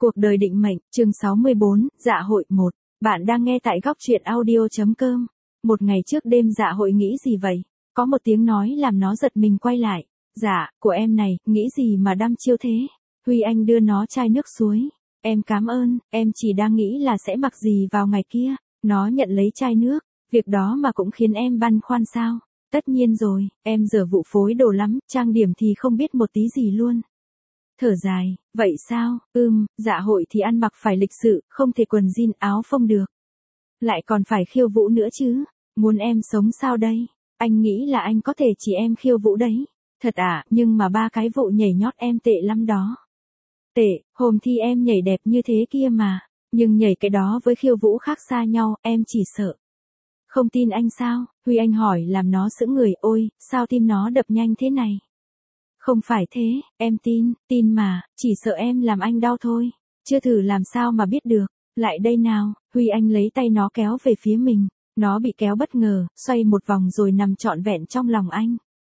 Cuộc đời định mệnh, chương 64, dạ hội 1. Bạn đang nghe tại góc truyện audio.com. Một ngày trước đêm dạ hội nghĩ gì vậy? Có một tiếng nói làm nó giật mình quay lại. Dạ, của em này, nghĩ gì mà đăm chiêu thế? Huy Anh đưa nó chai nước suối. Em cảm ơn, em chỉ đang nghĩ là sẽ mặc gì vào ngày kia. Nó nhận lấy chai nước. Việc đó mà cũng khiến em băn khoăn sao? Tất nhiên rồi, em giờ vụ phối đồ lắm, trang điểm thì không biết một tí gì luôn. Thở dài, vậy sao, dạ hội thì ăn mặc phải lịch sự, không thể quần jean áo phông được. Lại còn phải khiêu vũ nữa chứ, muốn em sống sao đây? Anh nghĩ là anh có thể chỉ em khiêu vũ đấy. Thật à, nhưng mà 3 cái vụ nhảy nhót em tệ lắm đó. Tệ, hôm thi em nhảy đẹp như thế kia mà, nhưng nhảy cái đó với khiêu vũ khác xa nhau, em chỉ sợ. Không tin anh sao? Huy Anh hỏi làm nó sững người, ôi, sao tim nó đập nhanh thế này? Không phải thế, em tin mà, chỉ sợ em làm anh đau thôi. Chưa thử làm sao mà biết được. Lại đây nào, Huy Anh lấy tay nó kéo về phía mình. Nó bị kéo bất ngờ, xoay một vòng rồi nằm trọn vẹn trong lòng anh.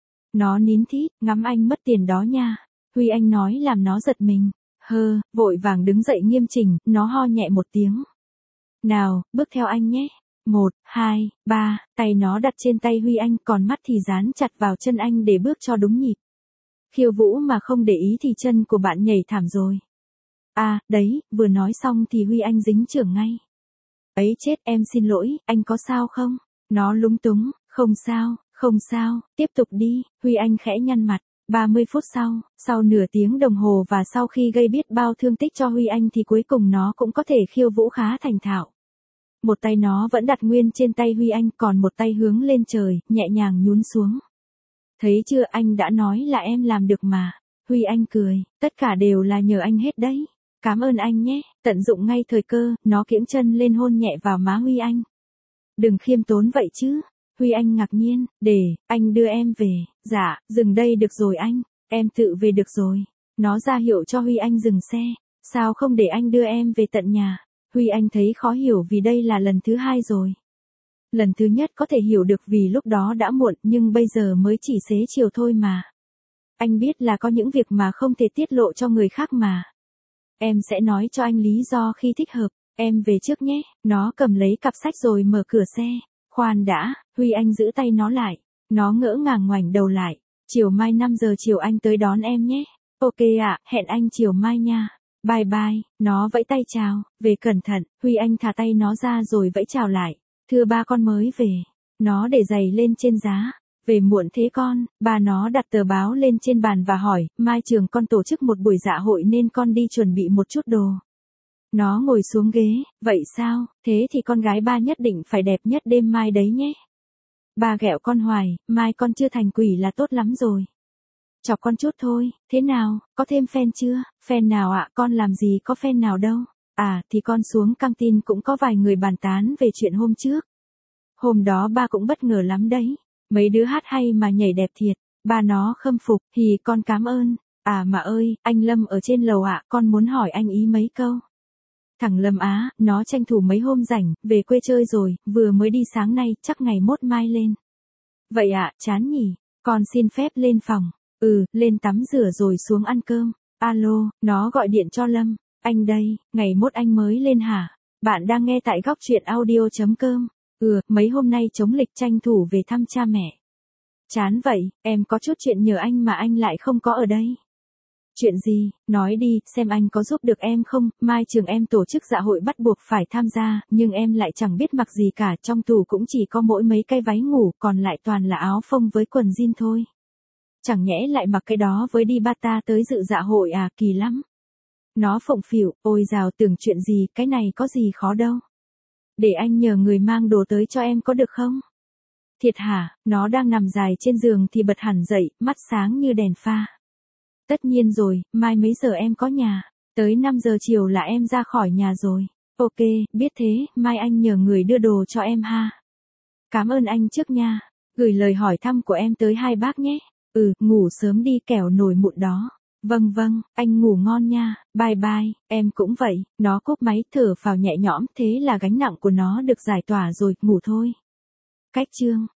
Nó nín thít, ngắm anh mất tiền đó nha. Huy Anh nói làm nó giật mình. Vội vàng đứng dậy nghiêm chỉnh, nó ho nhẹ một tiếng. Nào, bước theo anh nhé. 1, 2, 3, tay nó đặt trên tay Huy Anh, còn mắt thì dán chặt vào chân anh để bước cho đúng nhịp. Khiêu vũ mà không để ý thì chân của bạn nhảy thảm rồi. À, đấy, vừa nói xong thì Huy Anh dính chưởng ngay. Ấy chết, em xin lỗi, anh có sao không? Nó lúng túng, không sao, tiếp tục đi, Huy Anh khẽ nhăn mặt. 30 phút sau nửa tiếng đồng hồ và sau khi gây biết bao thương tích cho Huy Anh thì cuối cùng nó cũng có thể khiêu vũ khá thành thạo. Một tay nó vẫn đặt nguyên trên tay Huy Anh, còn một tay hướng lên trời, nhẹ nhàng nhún xuống. Thấy chưa, anh đã nói là em làm được mà. Huy Anh cười, tất cả đều là nhờ anh hết đấy. Cảm ơn anh nhé, tận dụng ngay thời cơ, nó kiễng chân lên hôn nhẹ vào má Huy Anh. Đừng khiêm tốn vậy chứ. Huy Anh ngạc nhiên, để, anh đưa em về. Dạ, dừng đây được rồi anh, em tự về được rồi. Nó ra hiệu cho Huy Anh dừng xe. Sao không để anh đưa em về tận nhà? Huy Anh thấy khó hiểu vì đây là lần thứ 2 rồi. Lần thứ nhất có thể hiểu được vì lúc đó đã muộn, nhưng bây giờ mới chỉ xế chiều thôi mà. Anh biết là có những việc mà không thể tiết lộ cho người khác mà. Em sẽ nói cho anh lý do khi thích hợp, em về trước nhé. Nó cầm lấy cặp sách rồi mở cửa xe. Khoan đã, Huy Anh giữ tay nó lại. Nó ngỡ ngàng ngoảnh đầu lại. Chiều mai 5 giờ chiều anh tới đón em nhé. Ok ạ, hẹn anh chiều mai nha. Bye bye, nó vẫy tay chào, về cẩn thận. Huy Anh thả tay nó ra rồi vẫy chào lại. Thưa ba, con mới về. Nó để giày lên trên giá. Về muộn thế con? Ba nó đặt tờ báo lên trên bàn và hỏi, mai trường con tổ chức một buổi dạ hội nên con đi chuẩn bị một chút đồ. Nó ngồi xuống ghế, vậy sao, thế thì con gái ba nhất định phải đẹp nhất đêm mai đấy nhé. Ba ghẹo con hoài, mai con chưa thành quỷ là tốt lắm rồi. Chọc con chút thôi, thế nào, có thêm fan chưa? Fan nào ạ? Con làm gì có fan nào đâu. À, thì con xuống căng tin cũng có vài người bàn tán về chuyện hôm trước. Hôm đó ba cũng bất ngờ lắm đấy. Mấy đứa hát hay mà nhảy đẹp thiệt. Ba nó khâm phục, thì con cảm ơn. À mà ơi, anh Lâm ở trên lầu ạ, con muốn hỏi anh ý mấy câu. Thằng Lâm á, nó tranh thủ mấy hôm rảnh, về quê chơi rồi, vừa mới đi sáng nay, chắc ngày mốt mai lên. Vậy ạ, chán nhỉ, con xin phép lên phòng. Lên tắm rửa rồi xuống ăn cơm. Alo, nó gọi điện cho Lâm. Anh đây, ngày mốt anh mới lên hả? Bạn đang nghe tại góc truyện audio.com. Mấy hôm nay chống lịch tranh thủ về thăm cha mẹ. Chán vậy, em có chút chuyện nhờ anh mà anh lại không có ở đây. Chuyện gì, nói đi, xem anh có giúp được em không, mai trường em tổ chức dạ hội bắt buộc phải tham gia, nhưng em lại chẳng biết mặc gì cả, trong tủ cũng chỉ có mỗi mấy cái váy ngủ, còn lại toàn là áo phông với quần jean thôi. Chẳng nhẽ lại mặc cái đó với đi Bata tới dự dạ hội à, kỳ lắm. Nó phụng phịu, ôi dào, tưởng chuyện gì, cái này có gì khó đâu. Để anh nhờ người mang đồ tới cho em có được không? Thiệt hả? Nó đang nằm dài trên giường thì bật hẳn dậy, mắt sáng như đèn pha. Tất nhiên rồi, mai mấy giờ em có nhà? Tới 5 giờ chiều là em ra khỏi nhà rồi. Ok, biết thế, mai anh nhờ người đưa đồ cho em ha. Cảm ơn anh trước nha. Gửi lời hỏi thăm của em tới hai bác nhé. Ngủ sớm đi kẻo nổi mụn đó. Vâng, anh ngủ ngon nha, bye bye, em cũng vậy. Nó cúp máy thở phào nhẹ nhõm, thế là gánh nặng của nó được giải tỏa rồi, ngủ thôi. Cách chương